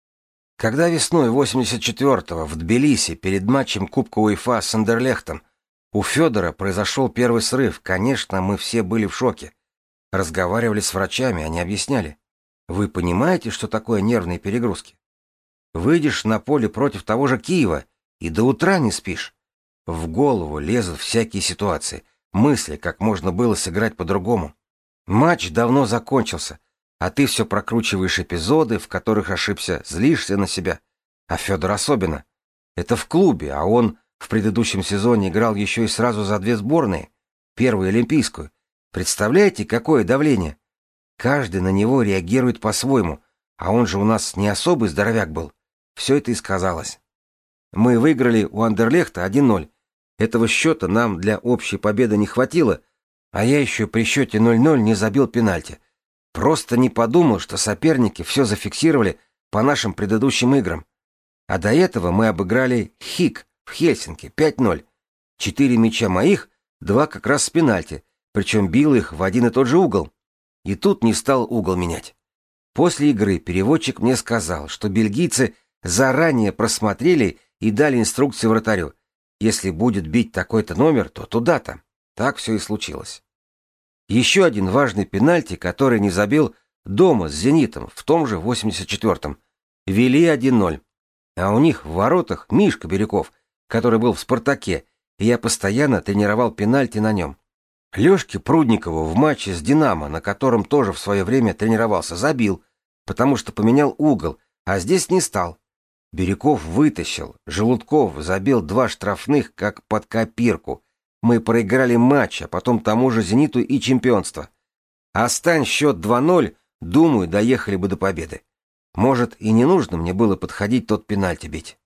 Когда весной 84-го в Тбилиси перед матчем Кубка УЕФА с Андерлехтом у Федора произошел первый срыв, конечно, мы все были в шоке. Разговаривали с врачами, они объясняли. Вы понимаете, что такое нервные перегрузки? Выйдешь на поле против того же Киева и до утра не спишь. В голову лезут всякие ситуации, мысли, как можно было сыграть по-другому. Матч давно закончился, а ты все прокручиваешь эпизоды, в которых ошибся, злишься на себя. А Федор особенно. Это в клубе, а он в предыдущем сезоне играл еще и сразу за две сборные. Первую олимпийскую. Представляете, какое давление? Каждый на него реагирует по-своему, а он же у нас не особый здоровяк был. Все это и сказалось. Мы выиграли у Андерлехта 1-0. Этого счета нам для общей победы не хватило, а я еще при счете 0-0 не забил пенальти. Просто не подумал, что соперники все зафиксировали по нашим предыдущим играм. А до этого мы обыграли ХИК в Хельсинки 5-0. 4 мяча моих, 2 как раз с пенальти, причем бил их в один и тот же угол. И тут не стал угол менять. После игры переводчик мне сказал, что бельгийцы заранее просмотрели и дали инструкции вратарю. Если будет бить такой-то номер, то туда-то. Так все и случилось. Еще один важный пенальти, который не забил дома с «Зенитом» в том же 84-м. Вели 1-0. А у них в воротах Мишка Бирюков, который был в «Спартаке», и я постоянно тренировал пенальти на нем. Лешке Прудникову в матче с «Динамо», на котором тоже в свое время тренировался, забил, потому что поменял угол, а здесь не стал. Бирюков вытащил, Желудков забил 2 штрафных, как под копирку. Мы проиграли матч, а потом тому же «Зениту» и чемпионство. Остань счет 2-0, думаю, доехали бы до победы. Может, и не нужно мне было подходить тот пенальти бить.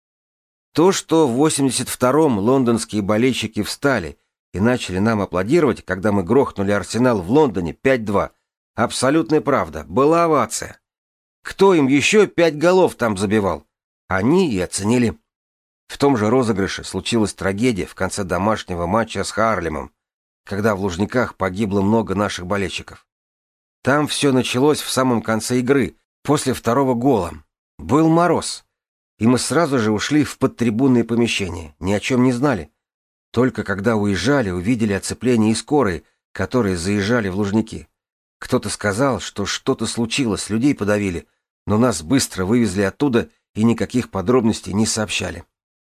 То, что в 82-м лондонские болельщики встали и начали нам аплодировать, когда мы грохнули «Арсенал» в Лондоне 5-2, абсолютная правда, была овация. Кто им еще 5 голов там забивал? Они и оценили. В том же розыгрыше случилась трагедия в конце домашнего матча с Харлемом, когда в Лужниках погибло много наших болельщиков. Там все началось в самом конце игры, после второго гола. Был мороз, и мы сразу же ушли в подтрибунные помещения, ни о чем не знали. Только когда уезжали, увидели оцепление и скорые, которые заезжали в Лужники. Кто-то сказал, что что-то случилось, людей подавили, но нас быстро вывезли оттуда и никаких подробностей не сообщали.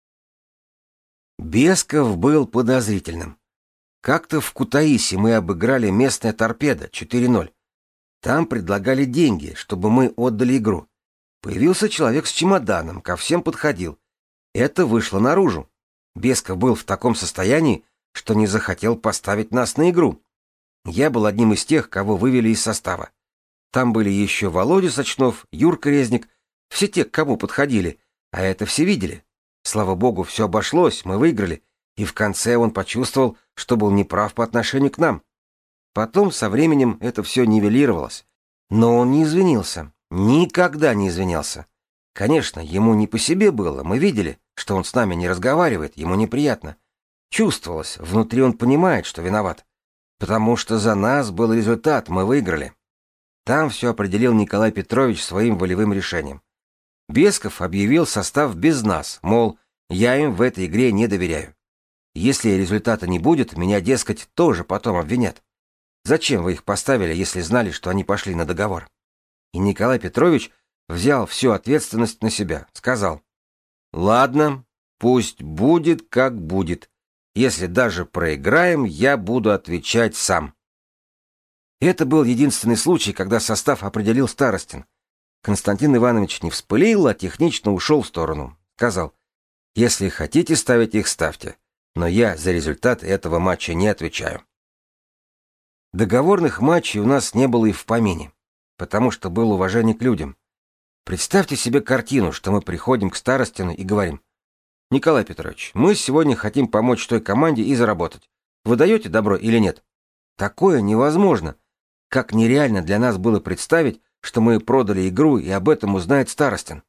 Бесков был подозрительным. Как-то в Кутаиси мы обыграли местное торпедо 4-0. Там предлагали деньги, чтобы мы отдали игру. Появился человек с чемоданом, ко всем подходил. Это вышло наружу. Бесков был в таком состоянии, что не захотел поставить нас на игру. Я был одним из тех, кого вывели из состава. Там были еще Володя Сочнов, Юрка Резник, все те, к кому подходили, а это все видели. Слава богу, все обошлось, мы выиграли, и в конце он почувствовал, что был неправ по отношению к нам. Потом со временем это все нивелировалось. Но он не извинился, никогда не извинялся. Конечно, ему не по себе было, мы видели, что он с нами не разговаривает, ему неприятно. Чувствовалось, внутри он понимает, что виноват. Потому что за нас был результат, мы выиграли. Там все определил Николай Петрович своим волевым решением. Бесков объявил состав без нас, мол, я им в этой игре не доверяю. Если результата не будет, меня, дескать, тоже потом обвинят. Зачем вы их поставили, если знали, что они пошли на договор? И Николай Петрович взял всю ответственность на себя, сказал: «Ладно, пусть будет, как будет. Если даже проиграем, я буду отвечать сам». Это был единственный случай, когда состав определил Старостин. Константин Иванович не вспылил, а технично ушел в сторону. Сказал: «Если хотите ставить их, ставьте, но я за результат этого матча не отвечаю». Договорных матчей у нас не было и в помине, потому что было уважение к людям. Представьте себе картину, что мы приходим к Старостину и говорим: «Николай Петрович, мы сегодня хотим помочь той команде и заработать. Вы даете добро или нет?» Такое невозможно. Как нереально для нас было представить, что мы продали игру, и об этом узнает Старостин.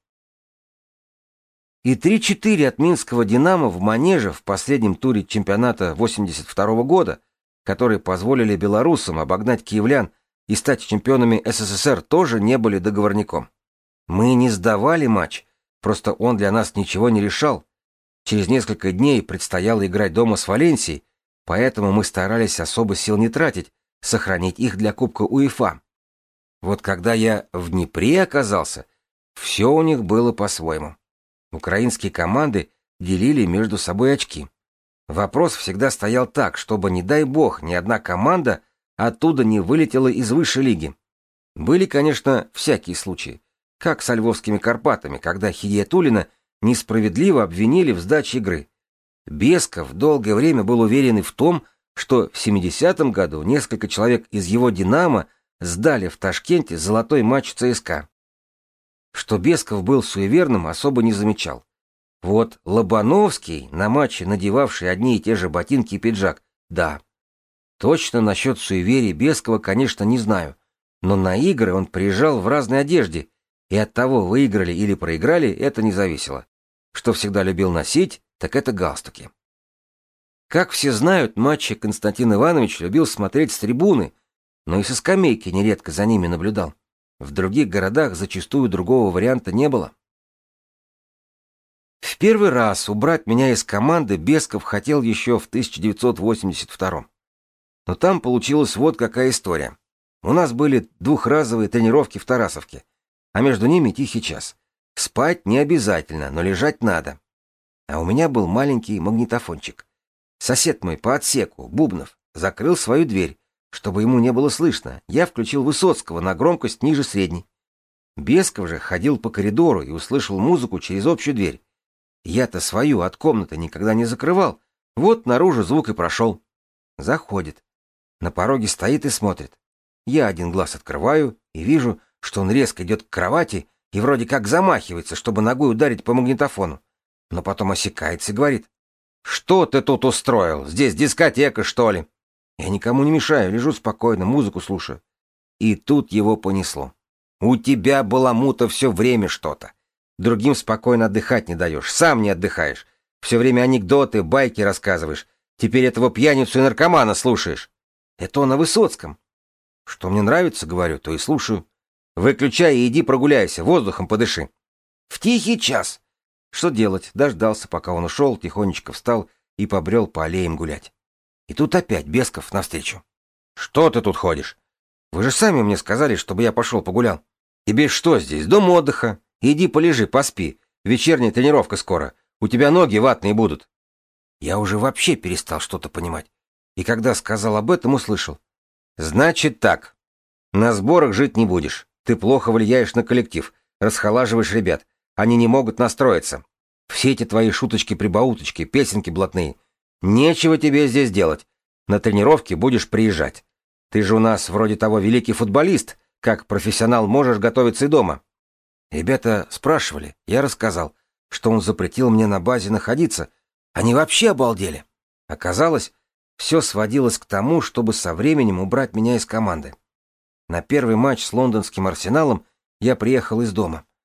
И 3-4 от Минского «Динамо» в манеже в последнем туре чемпионата 82 года, которые позволили белорусам обогнать киевлян и стать чемпионами СССР, тоже не были договорником. Мы не сдавали матч, просто он для нас ничего не решал. Через несколько дней предстояло играть дома с Валенсией, поэтому мы старались особо сил не тратить, сохранить их для Кубка УЕФА. Вот когда я в Днепре оказался, все у них было по-своему. Украинские команды делили между собой очки. Вопрос всегда стоял так, чтобы, не дай бог, ни одна команда оттуда не вылетела из высшей лиги. Были, конечно, всякие случаи, как со Львовскими Карпатами, когда Хидиятуллина несправедливо обвинили в сдаче игры. Бесков долгое время был уверен в том, что в 70-м году несколько человек из его «Динамо» сдали в Ташкенте золотой матч ЦСКА. Что Бесков был суеверным, особо не замечал. Вот Лобановский, на матче надевавший одни и те же ботинки и пиджак, да. Точно насчет суеверий Бескова, конечно, не знаю, но на игры он приезжал в разной одежде, и от того, выиграли или проиграли, это не зависело. Что всегда любил носить, так это галстуки. Как все знают, матчи Константин Иванович любил смотреть с трибуны, но и со скамейки нередко за ними наблюдал. В других городах зачастую другого варианта не было. В первый раз убрать меня из команды Бесков хотел еще в 1982-м. Но там получилась вот какая история. У нас были двухразовые тренировки в Тарасовке, а между ними тихий час. Спать не обязательно, но лежать надо. А у меня был маленький магнитофончик. Сосед мой по отсеку, Бубнов, закрыл свою дверь, чтобы ему не было слышно. Я включил Высоцкого на громкость ниже средней. Бесков же ходил по коридору и услышал музыку через общую дверь. Я-то свою от комнаты никогда не закрывал. Вот наружу звук и прошел. Заходит. На пороге стоит и смотрит. Я один глаз открываю и вижу, что он резко идет к кровати и вроде как замахивается, чтобы ногой ударить по магнитофону. Но потом осекается и говорит: «Что ты тут устроил? Здесь дискотека, что ли?» Я никому не мешаю, лежу спокойно, музыку слушаю. И тут его понесло. «У тебя, баламута, все время что-то. Другим спокойно отдыхать не даешь, сам не отдыхаешь. Все время анекдоты, байки рассказываешь. Теперь этого пьяницу и наркомана слушаешь». Это он о Высоцком. Что мне нравится, говорю, то и слушаю. Выключай и иди прогуляйся, воздухом подыши. В тихий час. Что делать? Дождался, пока он ушел, тихонечко встал и побрел по аллеям гулять. И тут опять Бесков навстречу. «Что ты тут ходишь? Вы же сами мне сказали, чтобы я пошел погулял. Тебе что здесь, дом отдыха? Иди полежи, поспи. Вечерняя тренировка скоро. У тебя ноги ватные будут». Я уже вообще перестал что-то понимать. И когда сказал об этом, услышал: «Значит так. На сборах жить не будешь. Ты плохо влияешь на коллектив, расхолаживаешь ребят. Они не могут настроиться. Все эти твои шуточки-прибауточки, песенки блатные. Нечего тебе здесь делать. На тренировки будешь приезжать. Ты же у нас вроде того великий футболист, как профессионал можешь готовиться и дома». Ребята спрашивали, я рассказал, что он запретил мне на базе находиться. Они вообще обалдели. Оказалось, все сводилось к тому, чтобы со временем убрать меня из команды. На первый матч с лондонским Арсеналом я приехал из дома.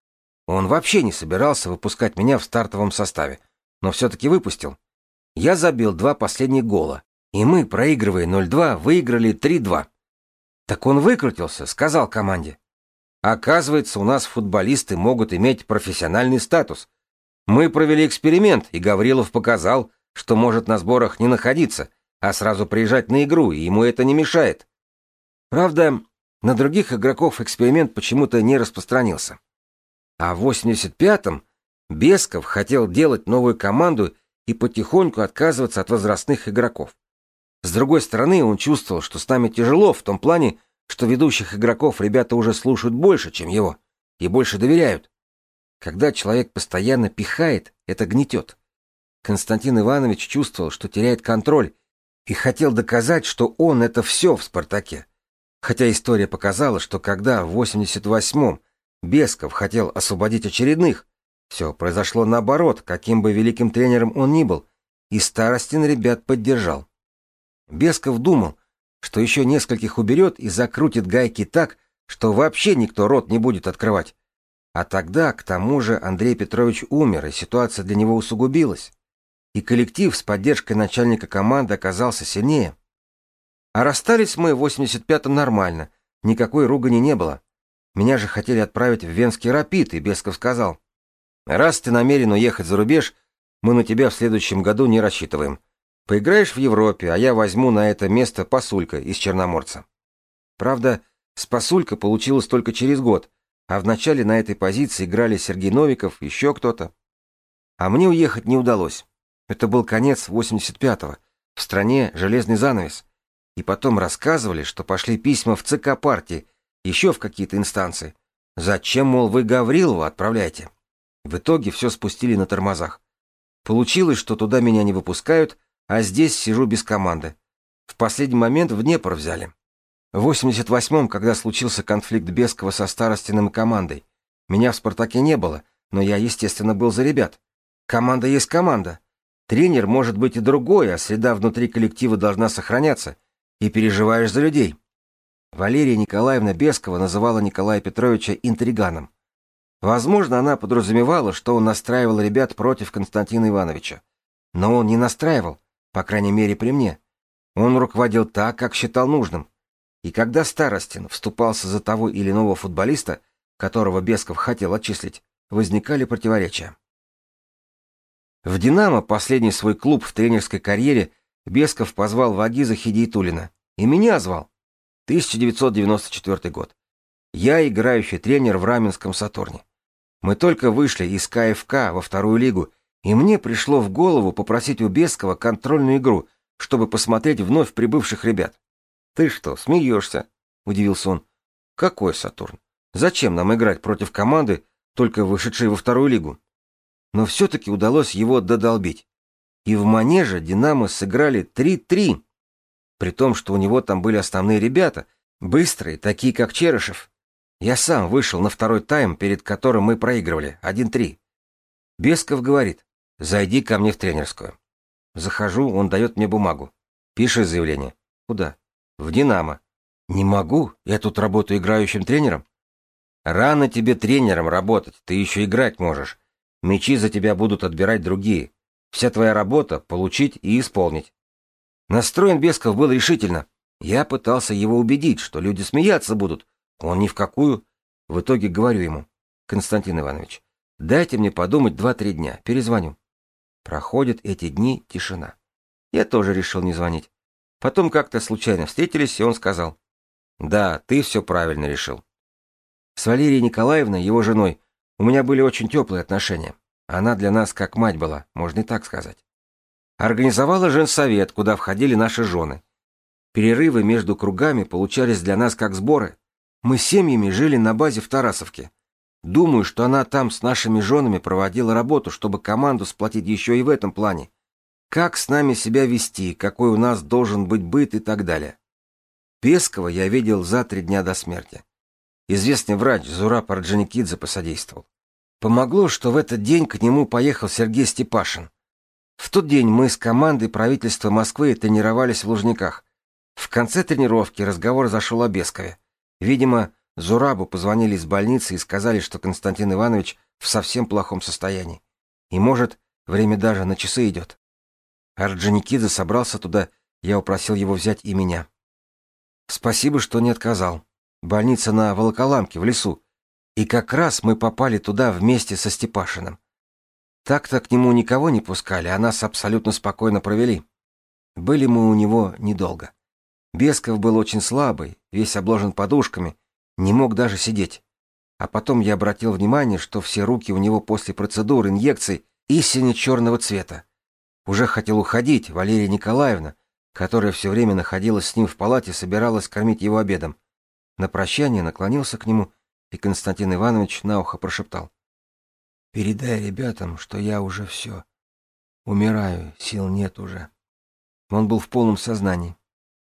Он вообще не собирался выпускать меня в стартовом составе, но все-таки выпустил. Я забил 2 последних гола, и мы, проигрывая 0-2, выиграли 3-2. Так он выкрутился, сказал команде. Оказывается, у нас футболисты могут иметь профессиональный статус. Мы провели эксперимент, и Гаврилов показал, что может на сборах не находиться, а сразу приезжать на игру, и ему это не мешает. Правда, на других игроков эксперимент почему-то не распространился. А в 85-м Бесков хотел делать новую команду и потихоньку отказываться от возрастных игроков. С другой стороны, он чувствовал, что с нами тяжело в том плане, что ведущих игроков ребята уже слушают больше, чем его, и больше доверяют. Когда человек постоянно пихает, это гнетет. Константин Иванович чувствовал, что теряет контроль, и хотел доказать, что он — это все в «Спартаке». Хотя история показала, что когда в 88-м Бесков хотел освободить очередных, все произошло наоборот, каким бы великим тренером он ни был, и Старостин ребят поддержал. Бесков думал, что еще нескольких уберет и закрутит гайки так, что вообще никто рот не будет открывать. А тогда, к тому же, Андрей Петрович умер, и ситуация для него усугубилась. И коллектив с поддержкой начальника команды оказался сильнее. А расстались мы в 85-м нормально, никакой ругани не было. Меня же хотели отправить в Венский Рапид, и Бесков сказал: «Раз ты намерен уехать за рубеж, мы на тебя в следующем году не рассчитываем. Поиграешь в Европе, а я возьму на это место Пасулька из Черноморца». Правда, с Пасулька получилось только через год, а вначале на этой позиции играли Сергей Новиков, еще кто-то. А мне уехать не удалось. Это был конец 85-го, в стране железный занавес. И потом рассказывали, что пошли письма в ЦК партии, еще в какие-то инстанции. Зачем, мол, вы Гаврилова отправляете? В итоге все спустили на тормозах. Получилось, что туда меня не выпускают, а здесь сижу без команды. В последний момент в Днепр взяли. В 88-м, когда случился конфликт Бескова со Старостиным и командой, меня в «Спартаке» не было, но я, естественно, был за ребят. Команда есть команда. Тренер может быть и другой, а среда внутри коллектива должна сохраняться. И переживаешь за людей. Валерия Николаевна Бескова называла Николая Петровича интриганом. Возможно, она подразумевала, что он настраивал ребят против Константина Ивановича. Но он не настраивал, по крайней мере при мне. Он руководил так, как считал нужным. И когда Старостин вступался за того или иного футболиста, которого Бесков хотел отчислить, возникали противоречия. В «Динамо», последний свой клуб в тренерской карьере, Бесков позвал Вагиза Хидиятуллина. И меня звал. 1994 год. Я играющий тренер в Раменском «Сатурне». Мы только вышли из КФК во вторую лигу, и мне пришло в голову попросить у Бескова контрольную игру, чтобы посмотреть вновь прибывших ребят. «Ты что, смеешься?» — удивился он. «Какой «Сатурн»? Зачем нам играть против команды, только вышедшей во вторую лигу?» Но все-таки удалось его додолбить. И в манеже «Динамо» сыграли 3-3. При том, что у него там были основные ребята, быстрые, такие как Черышев. Я сам вышел на второй тайм, перед которым мы проигрывали, 1-3. Бесков говорит: «Зайди ко мне в тренерскую». Захожу, он дает мне бумагу. «Пиши заявление». «Куда?» «В «Динамо». «Не могу, я тут работаю играющим тренером». «Рано тебе тренером работать, ты еще играть можешь. Мячи за тебя будут отбирать другие. Вся твоя работа — получить и исполнить». Настроен Бесков был решительно. Я пытался его убедить, что люди смеяться будут. Он ни в какую. В итоге говорю ему: «Константин Иванович, дайте мне подумать 2-3 дня, перезвоню». Проходят эти дни, тишина. Я тоже решил не звонить. Потом как-то случайно встретились, и он сказал: «Да, ты все правильно решил». С Валерией Николаевной, его женой, у меня были очень теплые отношения. Она для нас как мать была, можно и так сказать. Организовала женсовет, куда входили наши жены. Перерывы между кругами получались для нас как сборы. Мы семьями жили на базе в Тарасовке. Думаю, что она там с нашими женами проводила работу, чтобы команду сплотить еще и в этом плане. Как с нами себя вести, какой у нас должен быть быт и так далее. Бескова я видел за 3 дня до смерти. Известный врач Зураб Орджоникидзе посодействовал. Помогло, что в этот день к нему поехал Сергей Степашин. В тот день мы с командой правительства Москвы тренировались в Лужниках. В конце тренировки разговор зашел о Бескове. Видимо, Зурабу позвонили из больницы и сказали, что Константин Иванович в совсем плохом состоянии. И, может, время даже на часы идет. Орджоникидзе собрался туда, я упросил его взять и меня. Спасибо, что не отказал. Больница на Волоколамке, в лесу. И как раз мы попали туда вместе со Степашиным. Так-то к нему никого не пускали, а нас абсолютно спокойно провели. Были мы у него недолго. Бесков был очень слабый, весь обложен подушками, не мог даже сидеть. А потом я обратил внимание, что все руки у него после процедур, инъекций истинно черного цвета. Уже хотел уходить, Валерия Николаевна, которая все время находилась с ним в палате, собиралась кормить его обедом. На прощание наклонился к нему, и Константин Иванович на ухо прошептал: «Передай ребятам, что я уже все. Умираю, сил нет уже». Он был в полном сознании.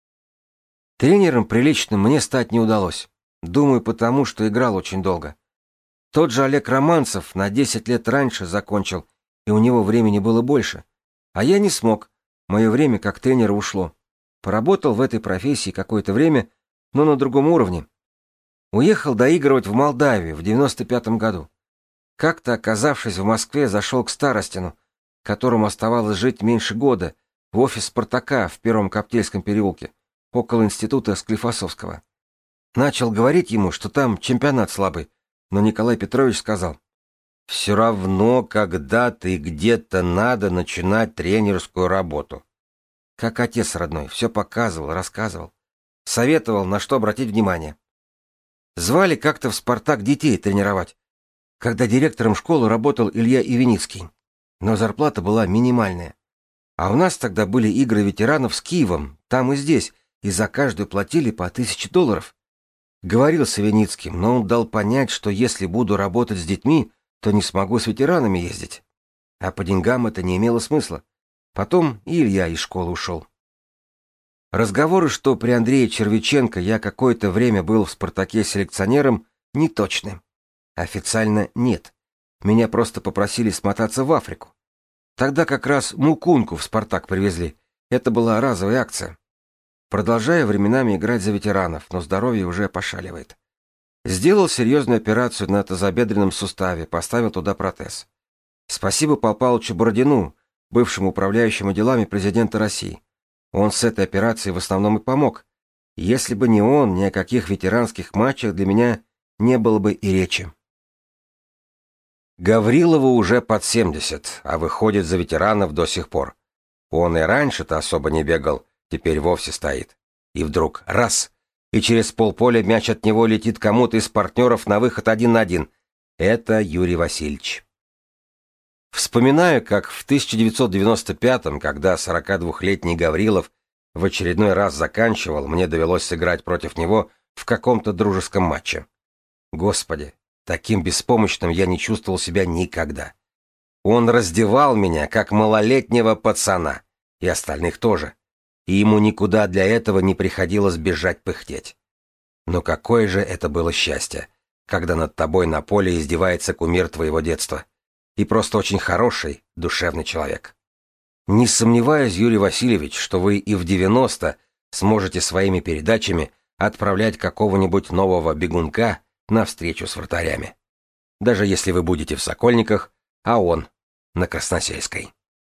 Тренером приличным мне стать не удалось. Думаю, потому что играл очень долго. Тот же Олег Романцев на 10 лет раньше закончил, и у него времени было больше. А я не смог. Мое время как тренера ушло. Поработал в этой профессии какое-то время, но на другом уровне. Уехал доигрывать в Молдавию в 95-м году. Как-то, оказавшись в Москве, зашел к Старостину, которому оставалось жить меньше года, в офис «Спартака» в Первом Коптельском переулке, около института Склифосовского. Начал говорить ему, что там чемпионат слабый, но Николай Петрович сказал: «Все равно когда-то и где-то надо начинать тренерскую работу». Как отец родной, все показывал, рассказывал, советовал, на что обратить внимание. Звали как-то в «Спартак» детей тренировать, когда директором школы работал Илья Ивеницкий, но зарплата была минимальная. А у нас тогда были игры ветеранов с Киевом, там и здесь, и за каждую платили по $1000. Говорил с Ивеницким, но он дал понять, что если буду работать с детьми, то не смогу с ветеранами ездить. А по деньгам это не имело смысла. Потом и Илья из школы ушел. Разговоры, что при Андрее Червиченко я какое-то время был в «Спартаке» селекционером, неточны. Официально нет. Меня просто попросили смотаться в Африку. Тогда как раз Мукунку в «Спартак» привезли. Это была разовая акция. Продолжаю временами играть за ветеранов, но здоровье уже пошаливает. Сделал серьезную операцию на тазобедренном суставе, поставил туда протез. Спасибо Павлу Павловичу Бородину, бывшему управляющему делами президента России. Он с этой операцией в основном и помог. Если бы не он, ни о каких ветеранских матчах для меня не было бы и речи. Гаврилову уже под 70, а выходит за ветеранов до сих пор. Он и раньше-то особо не бегал, теперь вовсе стоит. И вдруг раз, и через полполя мяч от него летит кому-то из партнеров на выход 1 на 1. Это Юрий Васильевич. Вспоминаю, как в 1995-м, когда 42-летний Гаврилов в очередной раз заканчивал, мне довелось сыграть против него в каком-то дружеском матче. Господи, таким беспомощным я не чувствовал себя никогда. Он раздевал меня, как малолетнего пацана, и остальных тоже. И ему никуда для этого не приходилось бежать пыхтеть. Но какое же это было счастье, когда над тобой на поле издевается кумир твоего детства. И просто очень хороший, душевный человек. Не сомневаюсь, Юрий Васильевич, что вы и в 90 сможете своими передачами отправлять какого-нибудь нового бегунка на встречу с вратарями. Даже если вы будете в Сокольниках, а он на Красносельской.